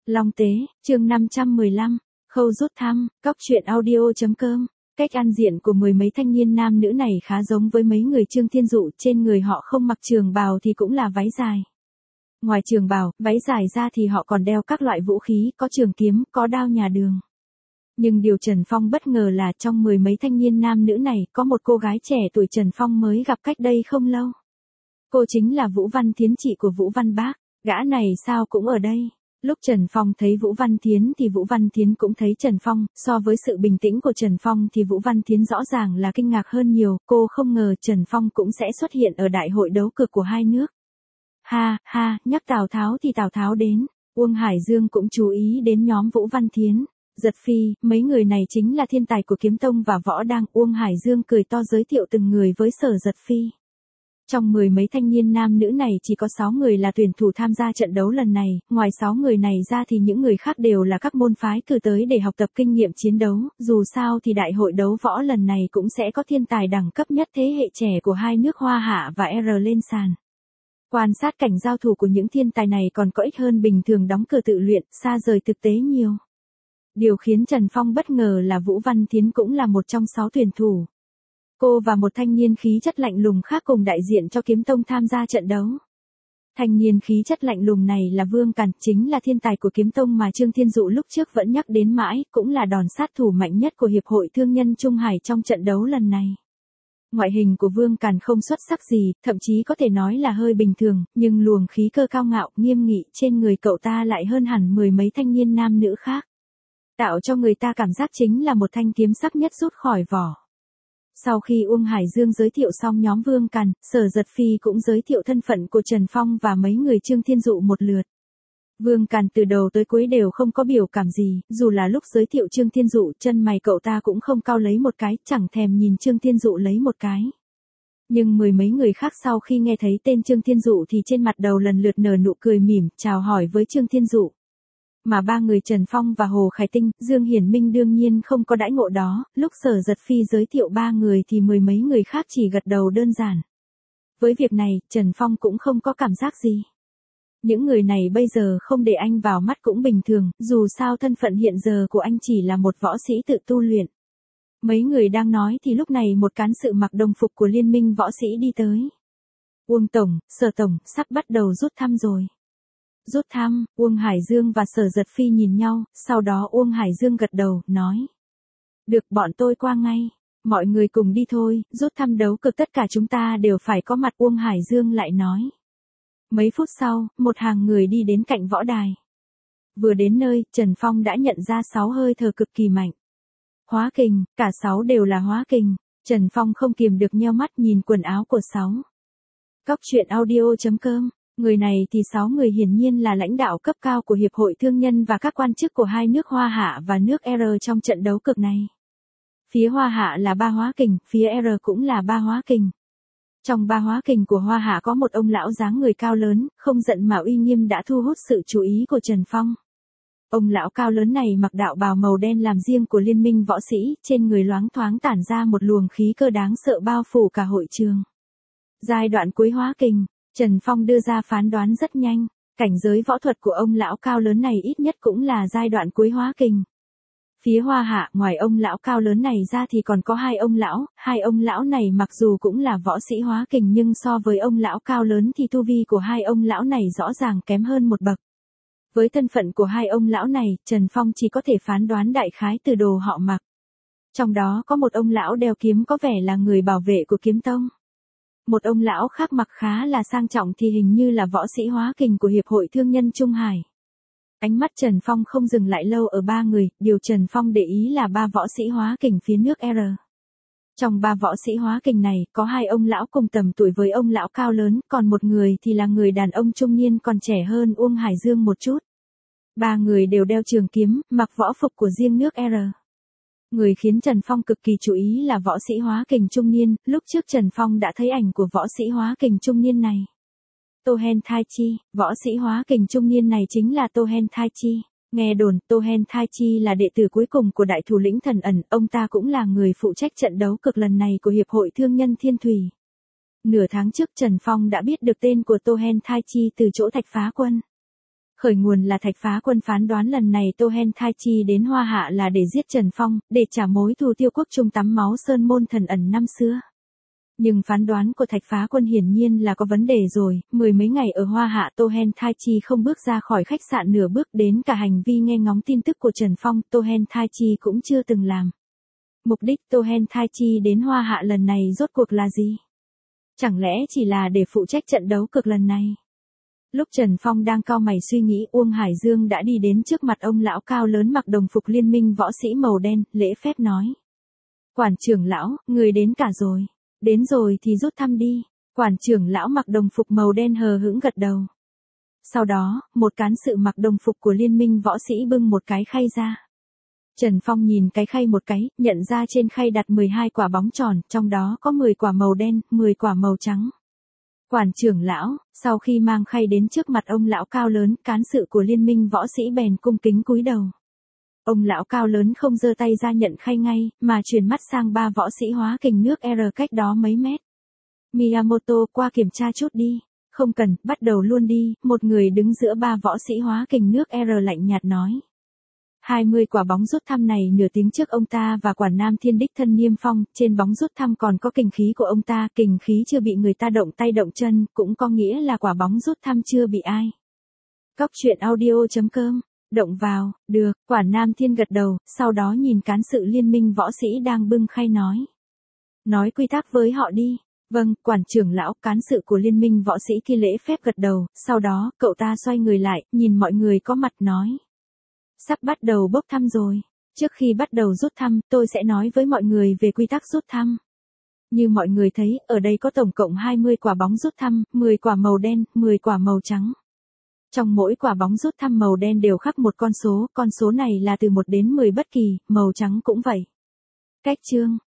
Long Tế, chương 515, khâu rút thăm, cóc truyện audio.com. Cách ăn diện của mười mấy thanh niên nam nữ này khá giống với mấy người Trương Thiên Dụ, trên người họ không mặc trường bào thì cũng là váy dài. Ngoài trường bào, váy dài ra thì họ còn đeo các loại vũ khí, có trường kiếm, có đao nhà đường. Nhưng điều Trần Phong bất ngờ là trong mười mấy thanh niên nam nữ này có một cô gái trẻ tuổi Trần Phong mới gặp cách đây không lâu. Cô chính là Vũ Văn Thiến, chị của Vũ Văn Bác. Gã này sao cũng ở đây? Lúc Trần Phong thấy Vũ Văn Thiến thì Vũ Văn Thiến cũng thấy Trần Phong, so với sự bình tĩnh của Trần Phong thì Vũ Văn Thiến rõ ràng là kinh ngạc hơn nhiều, cô không ngờ Trần Phong cũng sẽ xuất hiện ở đại hội đấu cực của hai nước. Ha, ha, nhắc Tào Tháo thì Tào Tháo đến, Uông Hải Dương cũng chú ý đến nhóm Vũ Văn Thiến. Giật Phi, mấy người này chính là thiên tài của Kiếm Tông và Võ Đang. Uông Hải Dương cười to giới thiệu từng người với Sở Giật Phi. Trong mười mấy thanh niên nam nữ này chỉ có 6 người là tuyển thủ tham gia trận đấu lần này, ngoài 6 người này ra thì những người khác đều là các môn phái cử tới để học tập kinh nghiệm chiến đấu, dù sao thì đại hội đấu võ lần này cũng sẽ có thiên tài đẳng cấp nhất thế hệ trẻ của hai nước Hoa Hạ và R lên sàn. Quan sát cảnh giao thủ của những thiên tài này còn có ích hơn bình thường đóng cửa tự luyện, xa rời thực tế nhiều. Điều khiến Trần Phong bất ngờ là Vũ Văn Thiến cũng là một trong 6 tuyển thủ. Cô và một thanh niên khí chất lạnh lùng khác cùng đại diện cho Kiếm Tông tham gia trận đấu. Thanh niên khí chất lạnh lùng này là Vương Càn, chính là thiên tài của Kiếm Tông mà Trương Thiên Dụ lúc trước vẫn nhắc đến mãi, cũng là đòn sát thủ mạnh nhất của Hiệp hội Thương nhân Trung Hải trong trận đấu lần này. Ngoại hình của Vương Càn không xuất sắc gì, thậm chí có thể nói là hơi bình thường, nhưng luồng khí cơ cao ngạo, nghiêm nghị trên người cậu ta lại hơn hẳn mười mấy thanh niên nam nữ khác. Tạo cho người ta cảm giác chính là một thanh kiếm sắc nhất rút khỏi vỏ. Sau khi Uông Hải Dương giới thiệu xong nhóm Vương Càn, Sở Giật Phi cũng giới thiệu thân phận của Trần Phong và mấy người Trương Thiên Dụ một lượt. Vương Càn từ đầu tới cuối đều không có biểu cảm gì, dù là lúc giới thiệu Trương Thiên Dụ, chân mày cậu ta cũng không cau lấy một cái, chẳng thèm nhìn Trương Thiên Dụ lấy một cái. Nhưng mười mấy người khác sau khi nghe thấy tên Trương Thiên Dụ thì trên mặt đầu lần lượt nở nụ cười mỉm, chào hỏi với Trương Thiên Dụ. Mà ba người Trần Phong và Hồ Khải Tinh, Dương Hiển Minh đương nhiên không có đãi ngộ đó, lúc Sở Giật Phi giới thiệu ba người thì mười mấy người khác chỉ gật đầu đơn giản. Với việc này, Trần Phong cũng không có cảm giác gì. Những người này bây giờ không để anh vào mắt cũng bình thường, dù sao thân phận hiện giờ của anh chỉ là một võ sĩ tự tu luyện. Mấy người đang nói thì lúc này một cán sự mặc đồng phục của Liên minh võ sĩ đi tới. Uông Tổng, Sở Tổng, sắp bắt đầu rút thăm rồi. Rút thăm, Uông Hải Dương và Sở Giật Phi nhìn nhau, sau đó Uông Hải Dương gật đầu, nói. Được, bọn tôi qua ngay. Mọi người cùng đi thôi, rút thăm đấu cực tất cả chúng ta đều phải có mặt. Uông Hải Dương lại nói. Mấy phút sau, một hàng người đi đến cạnh võ đài. Vừa đến nơi, Trần Phong đã nhận ra 6 hơi thở cực kỳ mạnh. Hóa kình, cả 6 đều là hóa kình. Trần Phong không kiềm được nheo mắt nhìn quần áo của 6. Cóc truyện audio.com. Người này thì 6 người hiển nhiên là lãnh đạo cấp cao của Hiệp hội Thương nhân và các quan chức của hai nước Hoa Hạ và nước R trong trận đấu cực này. Phía Hoa Hạ là 3 hóa kình, phía R cũng là 3 hóa kình. Trong 3 hóa kình của Hoa Hạ có một ông lão dáng người cao lớn, không giận mà uy nghiêm đã thu hút sự chú ý của Trần Phong. Ông lão cao lớn này mặc đạo bào màu đen làm riêng của Liên minh võ sĩ, trên người loáng thoáng tản ra một luồng khí cơ đáng sợ bao phủ cả hội trường. Giai đoạn cuối hóa kình, Trần Phong đưa ra phán đoán rất nhanh, cảnh giới võ thuật của ông lão cao lớn này ít nhất cũng là giai đoạn cuối hóa kình. Phía Hoa Hạ, ngoài ông lão cao lớn này ra thì còn có hai ông lão này mặc dù cũng là võ sĩ hóa kình nhưng so với ông lão cao lớn thì tu vi của hai ông lão này rõ ràng kém hơn một bậc. Với thân phận của hai ông lão này, Trần Phong chỉ có thể phán đoán đại khái từ đồ họ mặc. Trong đó có một ông lão đeo kiếm có vẻ là người bảo vệ của Kiếm Tông. Một ông lão khác mặc khá là sang trọng thì hình như là võ sĩ hóa kình của Hiệp hội Thương nhân Trung Hải. Ánh mắt Trần Phong không dừng lại lâu ở 3 người, điều Trần Phong để ý là 3 võ sĩ hóa kình phía nước R. Trong 3 võ sĩ hóa kình này, có 2 ông lão cùng tầm tuổi với ông lão cao lớn, còn một người thì là người đàn ông trung niên còn trẻ hơn Uông Hải Dương một chút. 3 người đều đeo trường kiếm, mặc võ phục của riêng nước R. Người khiến Trần Phong cực kỳ chú ý là võ sĩ hóa kình trung niên, lúc trước Trần Phong đã thấy ảnh của võ sĩ hóa kình trung niên này. Tohen Tai Chi, võ sĩ hóa kình trung niên này chính là Tohen Tai Chi. Nghe đồn, Tohen Tai Chi là đệ tử cuối cùng của đại thủ lĩnh Thần Ẩn, ông ta cũng là người phụ trách trận đấu cực lần này của Hiệp hội Thương nhân Thiên Thủy. Nửa tháng trước Trần Phong đã biết được tên của Tohen Tai Chi từ chỗ Thạch Phá Quân. Khởi nguồn là Thạch Phá Quân phán đoán lần này Tô Hen Thai Chi đến Hoa Hạ là để giết Trần Phong, để trả mối thù Tiêu Quốc Trung tắm máu Sơn Môn thần ẩn năm xưa. Nhưng phán đoán của Thạch Phá Quân hiển nhiên là có vấn đề rồi, mười mấy ngày ở Hoa Hạ Tô Hen Thai Chi không bước ra khỏi khách sạn nửa bước, đến cả hành vi nghe ngóng tin tức của Trần Phong Tô Hen Thai Chi cũng chưa từng làm. Mục đích Tô Hen Thai Chi đến Hoa Hạ lần này rốt cuộc là gì? Chẳng lẽ chỉ là để phụ trách trận đấu cực lần này? Lúc Trần Phong đang cau mày suy nghĩ, Uông Hải Dương đã đi đến trước mặt ông lão cao lớn mặc đồng phục liên minh võ sĩ màu đen, lễ phép nói. Quản trưởng lão, người đến cả rồi. Đến rồi thì rút thăm đi. Quản trưởng lão mặc đồng phục màu đen hờ hững gật đầu. Sau đó, một cán sự mặc đồng phục của liên minh võ sĩ bưng một cái khay ra. Trần Phong nhìn cái khay một cái, nhận ra trên khay đặt 12 quả bóng tròn, trong đó có 10 quả màu đen, 10 quả màu trắng. Quản trưởng lão, sau khi mang khay đến trước mặt ông lão cao lớn, cán sự của liên minh võ sĩ bèn cung kính cúi đầu. Ông lão cao lớn không giơ tay ra nhận khay ngay, mà chuyển mắt sang ba võ sĩ hóa kình nước R cách đó mấy mét. Miyamoto, qua kiểm tra chút đi. Không cần, bắt đầu luôn đi, một người đứng giữa ba võ sĩ hóa kình nước R lạnh nhạt nói. 20 quả bóng rút thăm này nửa tiếng trước ông ta và Quản Nam Thiên đích thân niêm phong, trên bóng rút thăm còn có kình khí của ông ta, kình khí chưa bị người ta động tay động chân, cũng có nghĩa là quả bóng rút thăm chưa bị ai. Cóc truyện audio.com, động vào, được, Quản Nam Thiên gật đầu, sau đó nhìn cán sự liên minh võ sĩ đang bưng khay nói. Nói quy tắc với họ đi. Vâng, quản trưởng lão, cán sự của liên minh võ sĩ kia lễ phép gật đầu, sau đó, cậu ta xoay người lại, nhìn mọi người có mặt nói. Sắp bắt đầu bốc thăm rồi. Trước khi bắt đầu rút thăm, tôi sẽ nói với mọi người về quy tắc rút thăm. Như mọi người thấy, ở đây có tổng cộng 20 quả bóng rút thăm, 10 quả màu đen, 10 quả màu trắng. Trong mỗi quả bóng rút thăm màu đen đều khắc một con số này là từ 1 đến 10 bất kỳ, màu trắng cũng vậy. Cách chương